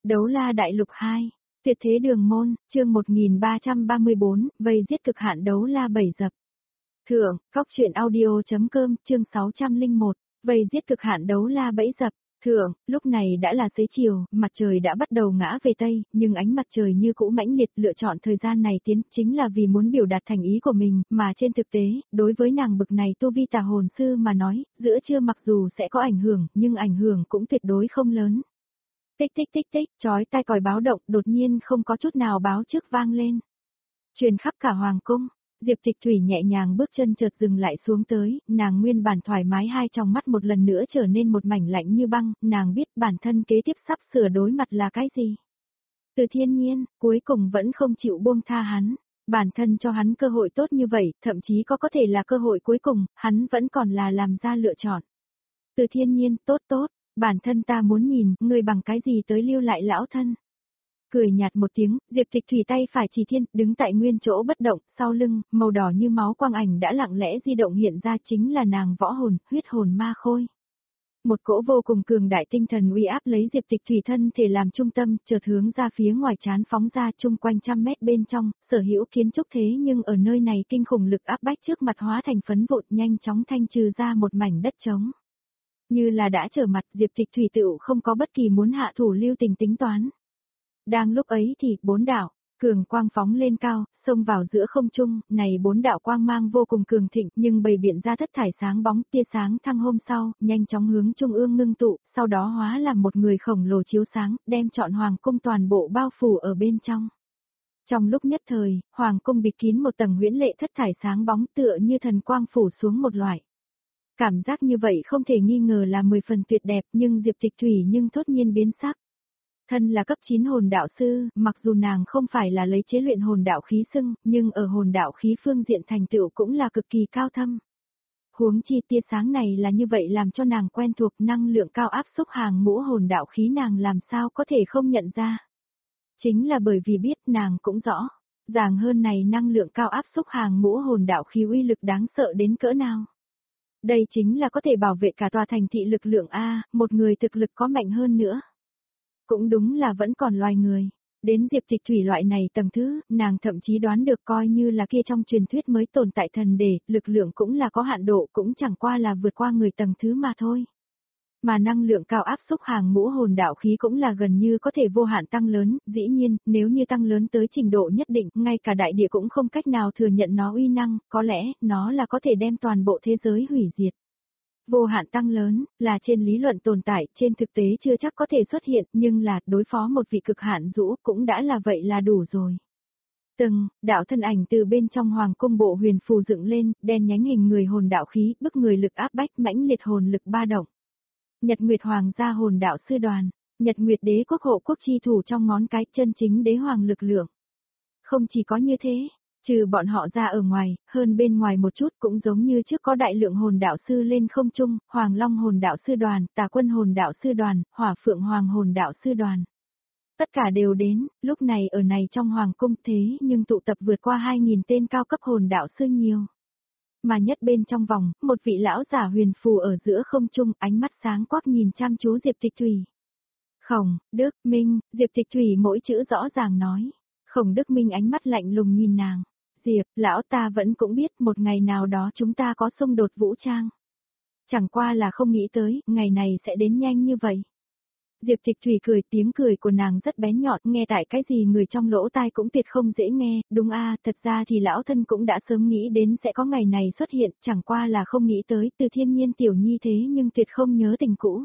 Đấu La Đại Lục 2, Tuyệt Thế Đường Môn, chương 1334, vây giết cực hạn đấu la 7 dập. Thượng, Phóc Truyện Audio.com, chương 601, vây giết cực hạn đấu la 7 dập. Thượng, lúc này đã là xế chiều, mặt trời đã bắt đầu ngã về Tây, nhưng ánh mặt trời như cũ mãnh liệt lựa chọn thời gian này tiến chính là vì muốn biểu đạt thành ý của mình, mà trên thực tế, đối với nàng bực này tu vi tà hồn sư mà nói, giữa trưa mặc dù sẽ có ảnh hưởng, nhưng ảnh hưởng cũng tuyệt đối không lớn. Tích tích tích tích, chói tai còi báo động đột nhiên không có chút nào báo trước vang lên. Truyền khắp cả hoàng cung, Diệp Tịch Thủy nhẹ nhàng bước chân chợt dừng lại xuống tới, nàng nguyên bản thoải mái hai tròng mắt một lần nữa trở nên một mảnh lạnh như băng, nàng biết bản thân kế tiếp sắp sửa đối mặt là cái gì. Từ Thiên Nhiên, cuối cùng vẫn không chịu buông tha hắn, bản thân cho hắn cơ hội tốt như vậy, thậm chí có thể là cơ hội cuối cùng, hắn vẫn còn là làm ra lựa chọn. Từ Thiên Nhiên, tốt tốt. Bản thân ta muốn nhìn, ngươi bằng cái gì tới lưu lại lão thân. Cười nhạt một tiếng, Diệp Tịch Thủy tay phải chỉ thiên, đứng tại nguyên chỗ bất động, sau lưng, màu đỏ như máu quang ảnh đã lặng lẽ di động hiện ra chính là nàng võ hồn, huyết hồn ma khôi. Một cỗ vô cùng cường đại tinh thần uy áp lấy Diệp Tịch Thủy thân thể làm trung tâm, chợt hướng ra phía ngoài trán phóng ra chung quanh trăm mét bên trong, sở hữu kiến trúc thế nhưng ở nơi này kinh khủng lực áp bách trước mặt hóa thành phấn vụn nhanh chóng thanh trừ ra một mảnh đất trống. Như là đã trở mặt Diệp Tịch Thủy tựu không có bất kỳ muốn hạ thủ lưu tình tính toán. Đang lúc ấy thì, bốn đạo, cường quang phóng lên cao, xông vào giữa không trung, này bốn đạo quang mang vô cùng cường thịnh nhưng bày biện ra thất thải sáng bóng tia sáng thăng hôm sau, nhanh chóng hướng trung ương ngưng tụ, sau đó hóa làm một người khổng lồ chiếu sáng, đem trọn hoàng cung toàn bộ bao phủ ở bên trong. Trong lúc nhất thời, hoàng cung bịt kín một tầng huyễn lệ thất thải sáng bóng tựa như thần quang phủ xuống một loại. Cảm giác như vậy không thể nghi ngờ là 10 phần tuyệt đẹp nhưng Diệp Tịch Thủy nhưng thốt nhiên biến sắc. Thân là cấp 9 hồn đạo sư, mặc dù nàng không phải là lấy chế luyện hồn đạo khí xưng, nhưng ở hồn đạo khí phương diện thành tựu cũng là cực kỳ cao thâm. Huống chi tia sáng này là như vậy làm cho nàng quen thuộc năng lượng cao áp xúc hàng ngũ hồn đạo khí nàng làm sao có thể không nhận ra. Chính là bởi vì biết nàng cũng rõ, ràng hơn này năng lượng cao áp xúc hàng ngũ hồn đạo khí uy lực đáng sợ đến cỡ nào. Đây chính là có thể bảo vệ cả tòa thành thị lực lượng A, một người thực lực có mạnh hơn nữa. Cũng đúng là vẫn còn loài người. Đến Diệp Tịch Thủy loại này tầng thứ, nàng thậm chí đoán được coi như là kia trong truyền thuyết mới tồn tại thần đề, lực lượng cũng là có hạn độ cũng chẳng qua là vượt qua người tầng thứ mà thôi. Mà năng lượng cao áp xúc hàng ngũ hồn đạo khí cũng là gần như có thể vô hạn tăng lớn, dĩ nhiên, nếu như tăng lớn tới trình độ nhất định, ngay cả đại địa cũng không cách nào thừa nhận nó uy năng, có lẽ, nó là có thể đem toàn bộ thế giới hủy diệt. Vô hạn tăng lớn, là trên lý luận tồn tại, trên thực tế chưa chắc có thể xuất hiện, nhưng là, đối phó một vị cực hạn rũ, cũng đã là vậy là đủ rồi. Đạo thân ảnh từ bên trong hoàng cung bộ huyền phù dựng lên, đen nhánh hình người hồn đạo khí, bức người lực áp bách mãnh liệt hồn lực ba động. Nhật Nguyệt Hoàng gia hồn đạo sư đoàn, Nhật Nguyệt đế quốc hộ quốc chi thủ trong ngón cái chân chính đế hoàng lực lượng. Không chỉ có như thế, trừ bọn họ ra ở ngoài, hơn bên ngoài một chút cũng giống như trước có đại lượng hồn đạo sư lên không trung, Hoàng Long hồn đạo sư đoàn, Tà Quân hồn đạo sư đoàn, Hỏa Phượng Hoàng hồn đạo sư đoàn. Tất cả đều đến, lúc này ở này trong hoàng cung thế nhưng tụ tập vượt qua 2.000 tên cao cấp hồn đạo sư nhiều. Mà nhất bên trong vòng, một vị lão giả huyền phù ở giữa không trung, ánh mắt sáng quắc nhìn chăm chú Diệp Tịch Thủy. Khổng, Đức, Minh, Diệp Tịch Thủy mỗi chữ rõ ràng nói. Khổng Đức Minh ánh mắt lạnh lùng nhìn nàng. Diệp, lão ta vẫn cũng biết một ngày nào đó chúng ta có xung đột vũ trang. Chẳng qua là không nghĩ tới, ngày này sẽ đến nhanh như vậy. Diệp Tịch Thủy cười, tiếng cười của nàng rất bén nhọn, nghe tại cái gì người trong lỗ tai cũng tuyệt không dễ nghe, đúng a, thật ra thì lão thân cũng đã sớm nghĩ đến sẽ có ngày này xuất hiện, chẳng qua là không nghĩ tới, Từ Thiên Nhiên tiểu nhi thế nhưng tuyệt không nhớ tình cũ.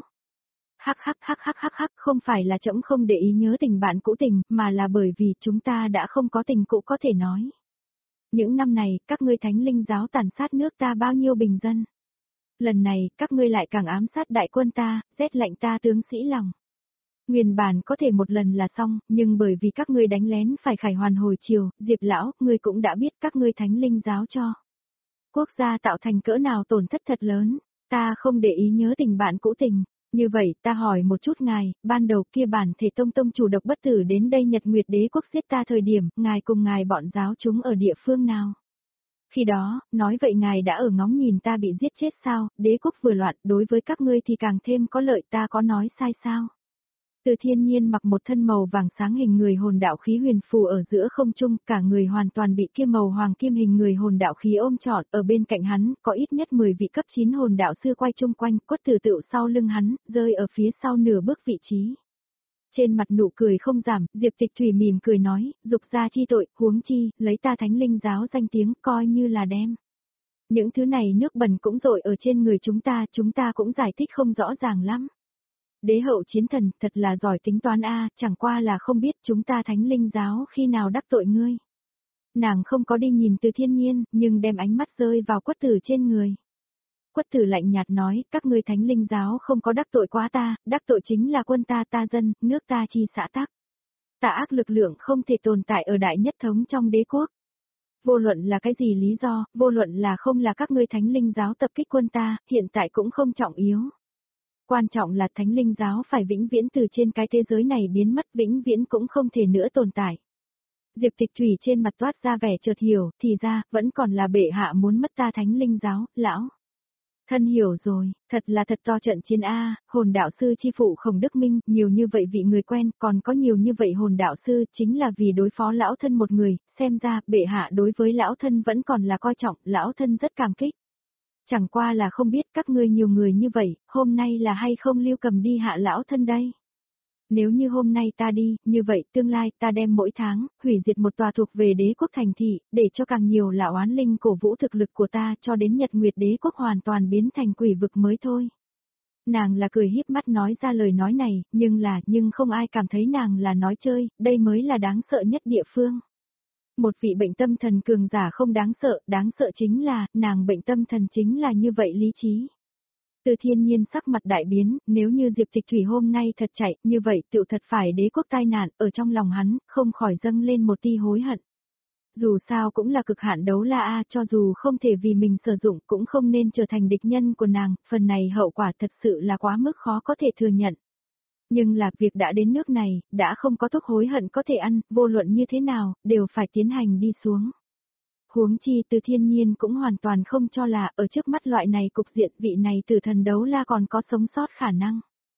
Hắc, không phải là trẫm không để ý nhớ tình bạn cũ tình, mà là bởi vì chúng ta đã không có tình cũ có thể nói. Những năm này, các ngươi thánh linh giáo tàn sát nước ta bao nhiêu bình dân. Lần này, các ngươi lại càng ám sát đại quân ta, rét lạnh ta tướng sĩ lòng. Nguyên bản có thể một lần là xong, nhưng bởi vì các ngươi đánh lén phải khải hoàn hồi chiều, Diệp lão, ngươi cũng đã biết các ngươi thánh linh giáo cho quốc gia tạo thành cỡ nào tổn thất thật lớn, ta không để ý nhớ tình bạn cũ tình. Như vậy, ta hỏi một chút ngài, ban đầu kia bản thể tông chủ độc bất tử đến đây Nhật Nguyệt đế quốc giết ta thời điểm, ngài cùng ngài bọn giáo chúng ở địa phương nào? Khi đó, nói vậy ngài đã ở ngóng nhìn ta bị giết chết sao, đế quốc vừa loạn, đối với các ngươi thì càng thêm có lợi, ta có nói sai sao? Từ Thiên Nhiên mặc một thân màu vàng sáng hình người hồn đạo khí huyền phù ở giữa không trung, cả người hoàn toàn bị kia màu hoàng kim hình người hồn đạo khí ôm trọn, ở bên cạnh hắn, có ít nhất 10 vị cấp 9 hồn đạo sư quay chung quanh, quất tử tựu sau lưng hắn, rơi ở phía sau nửa bước vị trí. Trên mặt nụ cười không giảm, Diệp Tịch Thủy mỉm cười nói, dục ra chi tội, huống chi, lấy ta Thánh Linh giáo danh tiếng, coi như là đem. Những thứ này nước bẩn cũng dội ở trên người chúng ta cũng giải thích không rõ ràng lắm. Đế hậu chiến thần, thật là giỏi tính toán a, chẳng qua là không biết chúng ta Thánh Linh giáo khi nào đắc tội ngươi. Nàng không có đi nhìn Từ Thiên Nhiên, nhưng đem ánh mắt rơi vào quất tử trên người. Quất tử lạnh nhạt nói, các ngươi Thánh Linh giáo không có đắc tội quá ta, đắc tội chính là quân ta dân, nước ta chi xã tắc. Tà ác lực lượng không thể tồn tại ở đại nhất thống trong đế quốc. Vô luận là cái gì lý do, vô luận là không là các ngươi Thánh Linh giáo tập kích quân ta, hiện tại cũng không trọng yếu. Quan trọng là Thánh Linh giáo phải vĩnh viễn từ trên cái thế giới này biến mất, vĩnh viễn cũng không thể nữa tồn tại. Diệp Tịch Thủy trên mặt toát ra vẻ chợt hiểu, thì ra, vẫn còn là bệ hạ muốn mất ta Thánh Linh giáo, lão. Thân hiểu rồi, thật là thật to trận chiến A, hồn đạo sư chi phụ Khổng Đức Minh, nhiều như vậy vị người quen, còn có nhiều như vậy hồn đạo sư, chính là vì đối phó lão thân một người, xem ra, bệ hạ đối với lão thân vẫn còn là coi trọng, lão thân rất cảm kích. Chẳng qua là không biết các ngươi nhiều người như vậy, hôm nay là hay không Lưu Cầm đi hạ lão thân đây. Nếu như hôm nay ta đi, như vậy tương lai ta đem mỗi tháng, hủy diệt một tòa thuộc về đế quốc thành thị, để cho càng nhiều lão oán linh cổ vũ thực lực của ta cho đến Nhật Nguyệt đế quốc hoàn toàn biến thành quỷ vực mới thôi. Nàng là cười híp mắt nói ra lời nói này, nhưng không ai cảm thấy nàng là nói chơi, đây mới là đáng sợ nhất địa phương. Một vị bệnh tâm thần cường giả không đáng sợ chính là, nàng bệnh tâm thần chính là như vậy lý trí. Từ Thiên Nhiên sắc mặt đại biến, nếu như Diệp Tịch Thủy hôm nay thật chạy, như vậy tựu thật phải đế quốc tai nạn, ở trong lòng hắn, không khỏi dâng lên một tia hối hận. Dù sao cũng là cực hạn đấu la A, cho dù không thể vì mình sử dụng, cũng không nên trở thành địch nhân của nàng, phần này hậu quả thật sự là quá mức khó có thể thừa nhận. Nhưng là việc đã đến nước này, đã không có thuốc hối hận có thể ăn, vô luận như thế nào, đều phải tiến hành đi xuống. Huống chi Từ Thiên Nhiên cũng hoàn toàn không cho là ở trước mắt loại này cục diện vị này tử thần đấu la còn có sống sót khả năng.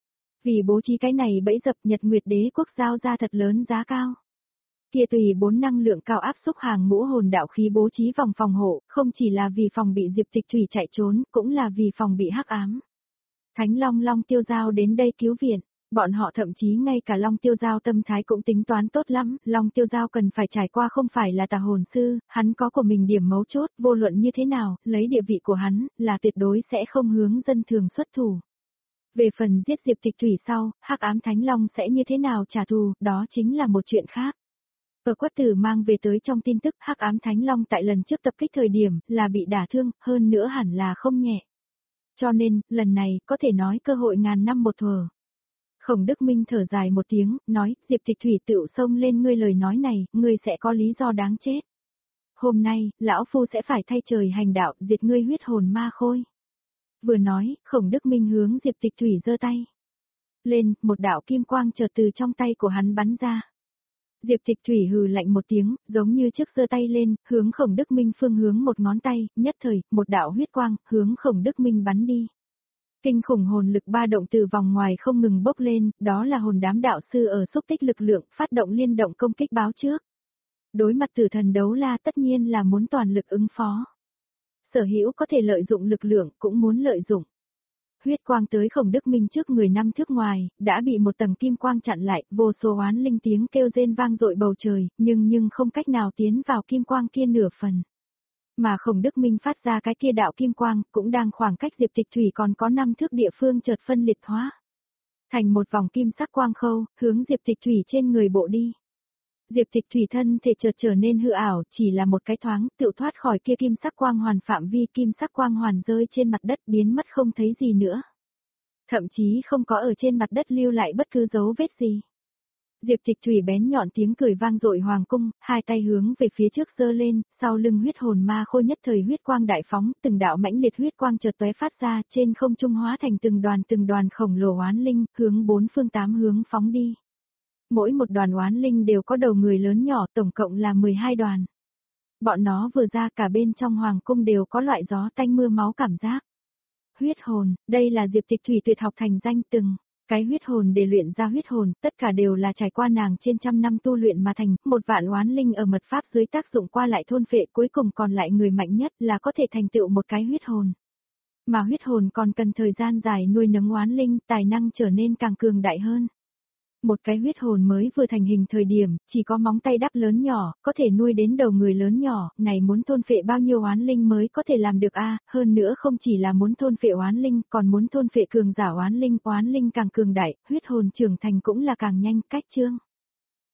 Vì bố trí cái này bẫy dập Nhật Nguyệt đế quốc giao ra thật lớn giá cao. Kia tùy 4 năng lượng cao áp xúc hàng ngũ hồn đạo khí bố trí vòng phòng hộ, không chỉ là vì phòng bị Diệp Tịch Thủy chạy trốn, cũng là vì phòng bị hắc ám. Thánh Long Tiêu Giao đến đây cứu viện. Bọn họ thậm chí ngay cả Long Tiêu Giao tâm thái cũng tính toán tốt lắm, Long Tiêu Giao cần phải trải qua không phải là tà hồn sư, hắn có của mình điểm mấu chốt, vô luận như thế nào, lấy địa vị của hắn, là tuyệt đối sẽ không hướng dân thường xuất thủ. Về phần giết Diệp Tịch Thủy sau, hắc ám Thánh Long sẽ như thế nào trả thù, đó chính là một chuyện khác. Ở Quất Tử mang về tới trong tin tức hắc ám Thánh Long tại lần trước tập kích thời điểm, là bị đả thương, hơn nữa hẳn là không nhẹ. Cho nên, lần này, có thể nói cơ hội ngàn năm một thuở. Khổng Đức Minh thở dài một tiếng, nói, Diệp Tịch Thủy tựu xông lên ngươi lời nói này, ngươi sẽ có lý do đáng chết. Hôm nay, lão phu sẽ phải thay trời hành đạo, diệt ngươi huyết hồn ma khôi. Vừa nói, Khổng Đức Minh hướng Diệp Tịch Thủy giơ tay. Lên, một đạo kim quang chợt từ trong tay của hắn bắn ra. Diệp Tịch Thủy hừ lạnh một tiếng, giống như trước giơ tay lên, hướng Khổng Đức Minh phương hướng một ngón tay, nhất thời, một đạo huyết quang, hướng Khổng Đức Minh bắn đi. Kinh khủng hồn lực ba động từ vòng ngoài không ngừng bốc lên, đó là hồn đám đạo sư ở xúc tích lực lượng, phát động liên động công kích báo trước. Đối mặt tử thần đấu la tất nhiên là muốn toàn lực ứng phó. Sở hữu có thể lợi dụng lực lượng, cũng muốn lợi dụng. Huyết quang tới Khổng Đức Minh trước người 5 thước ngoài, đã bị một tầng kim quang chặn lại, vô số oán linh tiếng kêu rên vang dội bầu trời, nhưng không cách nào tiến vào kim quang kia nửa phần. Mà Khổng Đức Minh phát ra cái kia đạo kim quang, cũng đang khoảng cách Diệp Tịch Thủy còn có 5 thước địa phương chợt phân liệt hóa. Thành một vòng kim sắc quang khâu, hướng Diệp Tịch Thủy trên người bộ đi. Diệp Tịch Thủy thân thể chợt trở nên hư ảo, chỉ là một cái thoáng, tự thoát khỏi kia kim sắc quang hoàn phạm vi kim sắc quang hoàn rơi trên mặt đất biến mất không thấy gì nữa. Thậm chí không có ở trên mặt đất lưu lại bất cứ dấu vết gì. Diệp Tịch Thủy bén nhọn tiếng cười vang dội hoàng cung, hai tay hướng về phía trước giơ lên, sau lưng huyết hồn ma khôi nhất thời huyết quang đại phóng, từng đạo mãnh liệt huyết quang chợt tóe phát ra, trên không trung hóa thành từng đoàn khổng lồ oán linh, hướng 4 phương 8 hướng phóng đi. Mỗi một đoàn oán linh đều có đầu người lớn nhỏ, tổng cộng là 12 đoàn. Bọn nó vừa ra cả bên trong hoàng cung đều có loại gió tanh mưa máu cảm giác. Huyết hồn, đây là Diệp Tịch Thủy tuyệt học thành danh từng. Cái huyết hồn để luyện ra huyết hồn, tất cả đều là trải qua nàng trên trăm năm tu luyện mà thành, một vạn oán linh ở mật pháp dưới tác dụng qua lại thôn phệ, cuối cùng còn lại người mạnh nhất là có thể thành tựu một cái huyết hồn. Mà huyết hồn còn cần thời gian dài nuôi nấng oán linh, tài năng trở nên càng cường đại hơn. Một cái huyết hồn mới vừa thành hình thời điểm, chỉ có móng tay đắp lớn nhỏ, có thể nuôi đến đầu người lớn nhỏ, này muốn thôn phệ bao nhiêu oán linh mới có thể làm được a? Hơn nữa không chỉ là muốn thôn phệ oán linh, còn muốn thôn phệ cường giả oán linh càng cường đại, huyết hồn trưởng thành cũng là càng nhanh, cách chương.